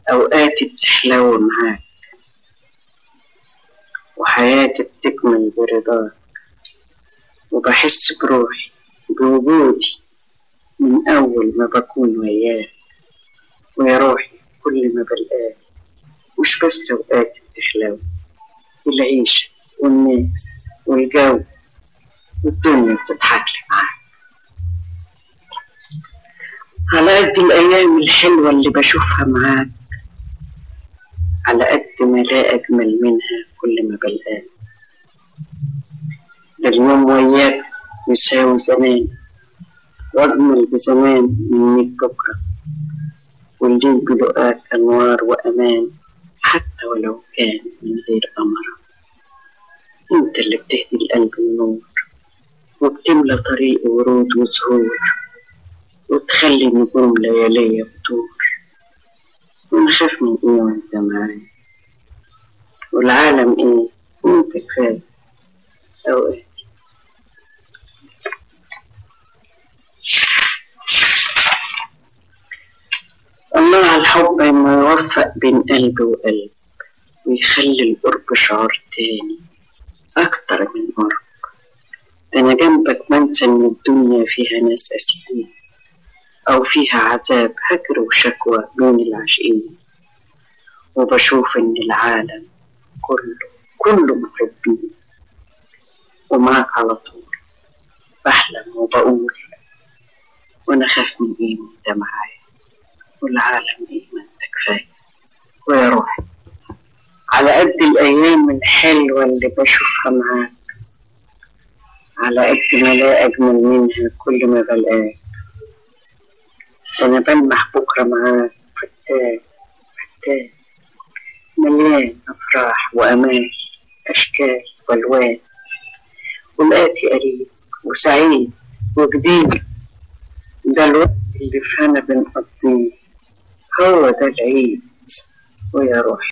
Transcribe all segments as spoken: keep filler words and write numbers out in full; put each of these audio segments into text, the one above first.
أوقاتي بتحلو معاك وحياتي بتكمل برضاك، وبحس بروحي بوجودي من أول ما بكون وياك. ويا روحي كل ما بلقاك مش بس أوقاتي بتحلو، العيشة والناس والجو والدنيا بتضحكلي معاك. على قد الأيام الحلوة اللي بشوفها معاك، على قد ما لا أجمل منها كل ما بلقاك. ده اليوم وياك يساوي زمان، وأجمل بزمان من ميت بكرة، والليل بلقاك أنوار وأمان حتى ولو كان من غير قمرة. انت اللي بتهدي القلب النور وبتملى طريقي ورود وزهور، وتخلي نجوم ليالية بتدور. ونخاف من ايه وانت معايا، والعالم ايه وانت كفاية اوقاتي. الله على الحب انه يوفق بين قلب وقلب، ويخلي القرب شعور تاني اكتر من قرب. انا جنبك منسى ان الدنيا فيها ناس اسفين، او فيها عذاب هجر وشكوى بين العاشقين. وبشوف ان العالم كله كله محبين، ومعك على طول بحلم وبقول وانا خاف من ايه وانت معايا، والعالم ايه ما انت كفايه. ويا روحي على قد الايام الحلوه اللي بشوفها معاك، على قد ما لا اجمل منها كل ما بلقاك. انا بلمح بكره معاك فتاك فتاك، مليان افراح وامال اشكال والوان. ولقاتي قريب وسعيد وجديد، ده الوقت اللي فينا بنقضيه هو ده العيد. ويا روحي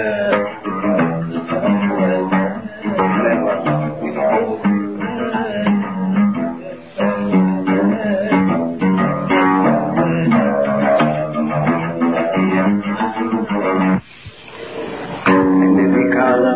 Thank you.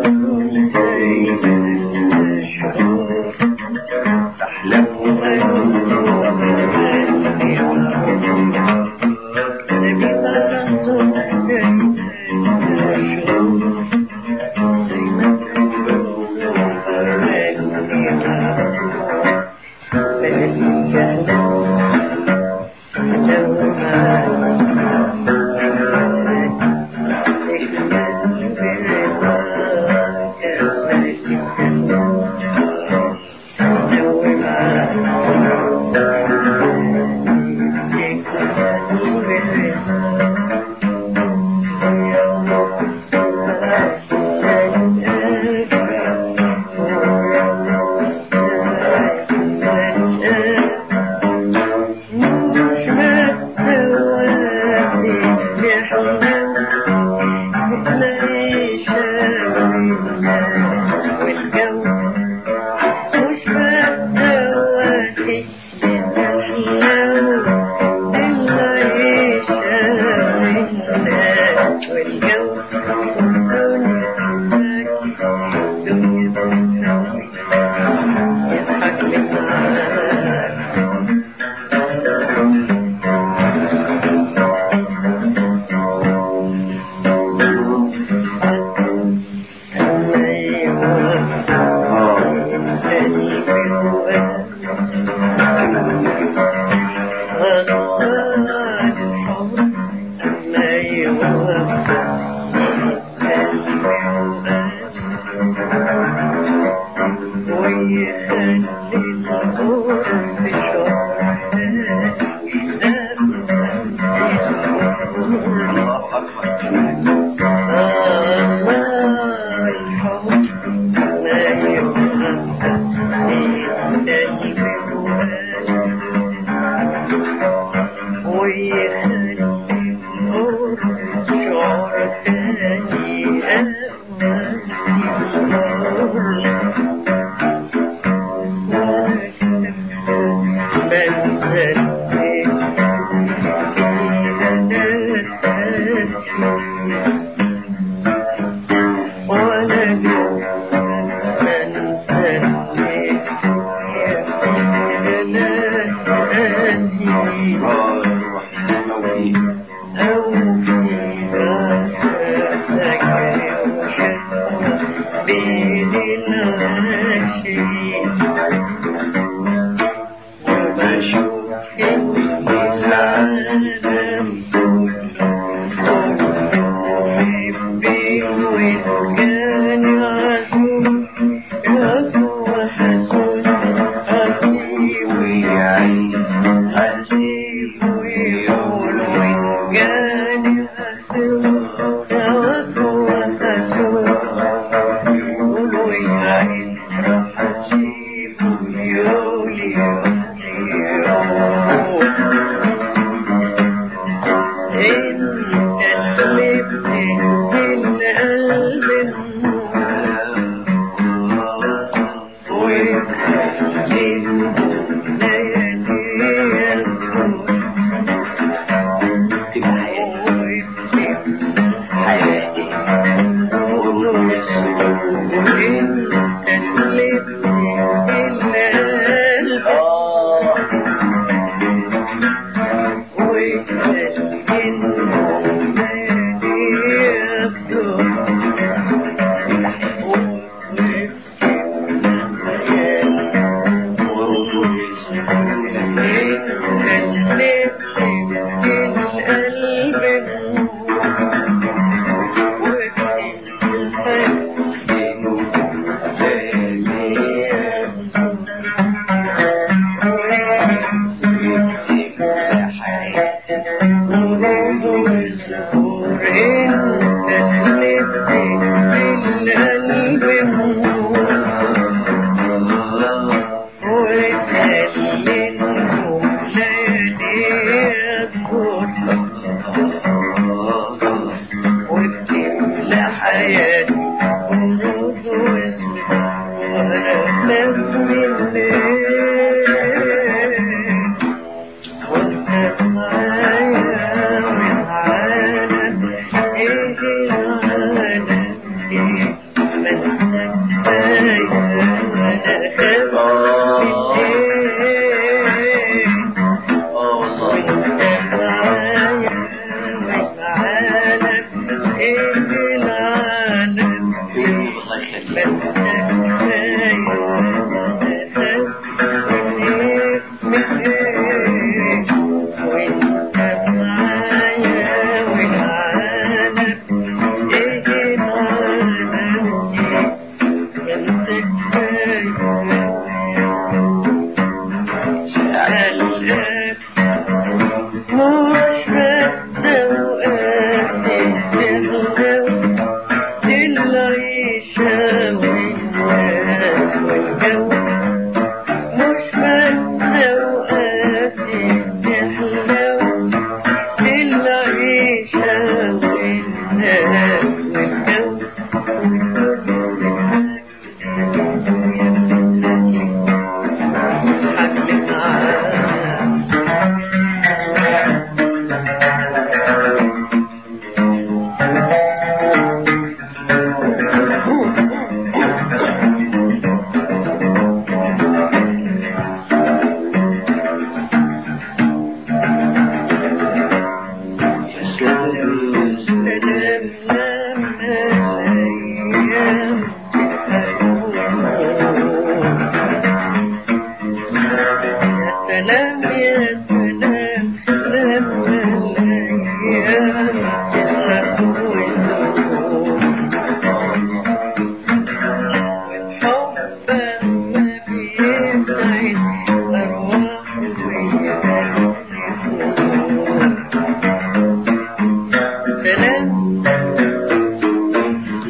من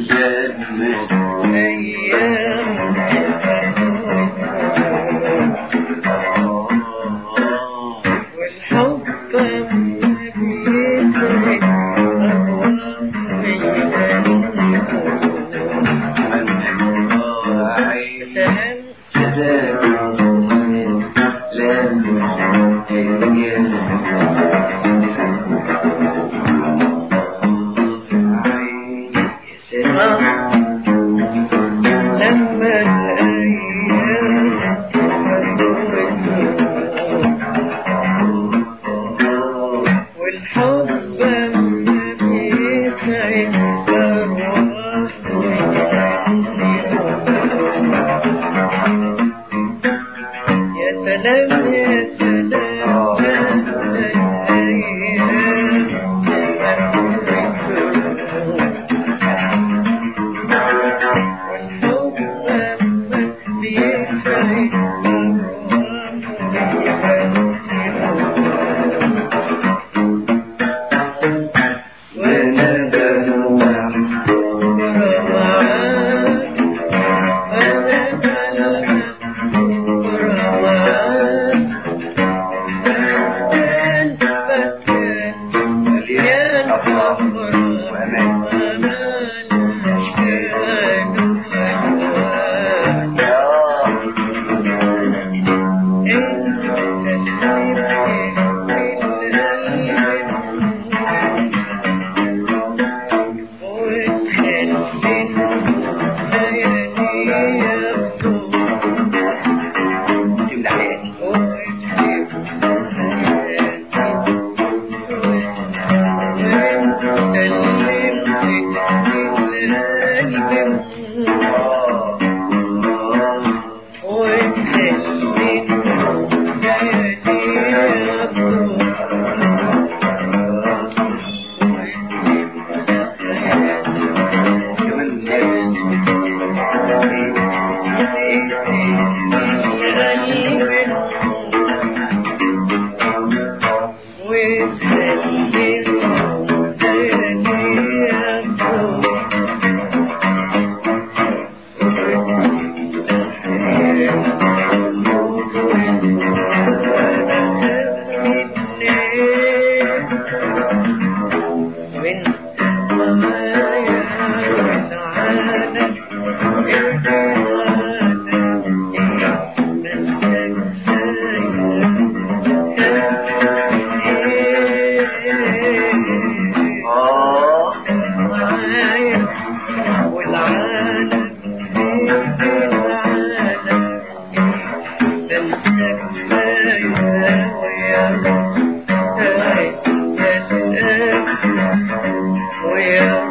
Yeah.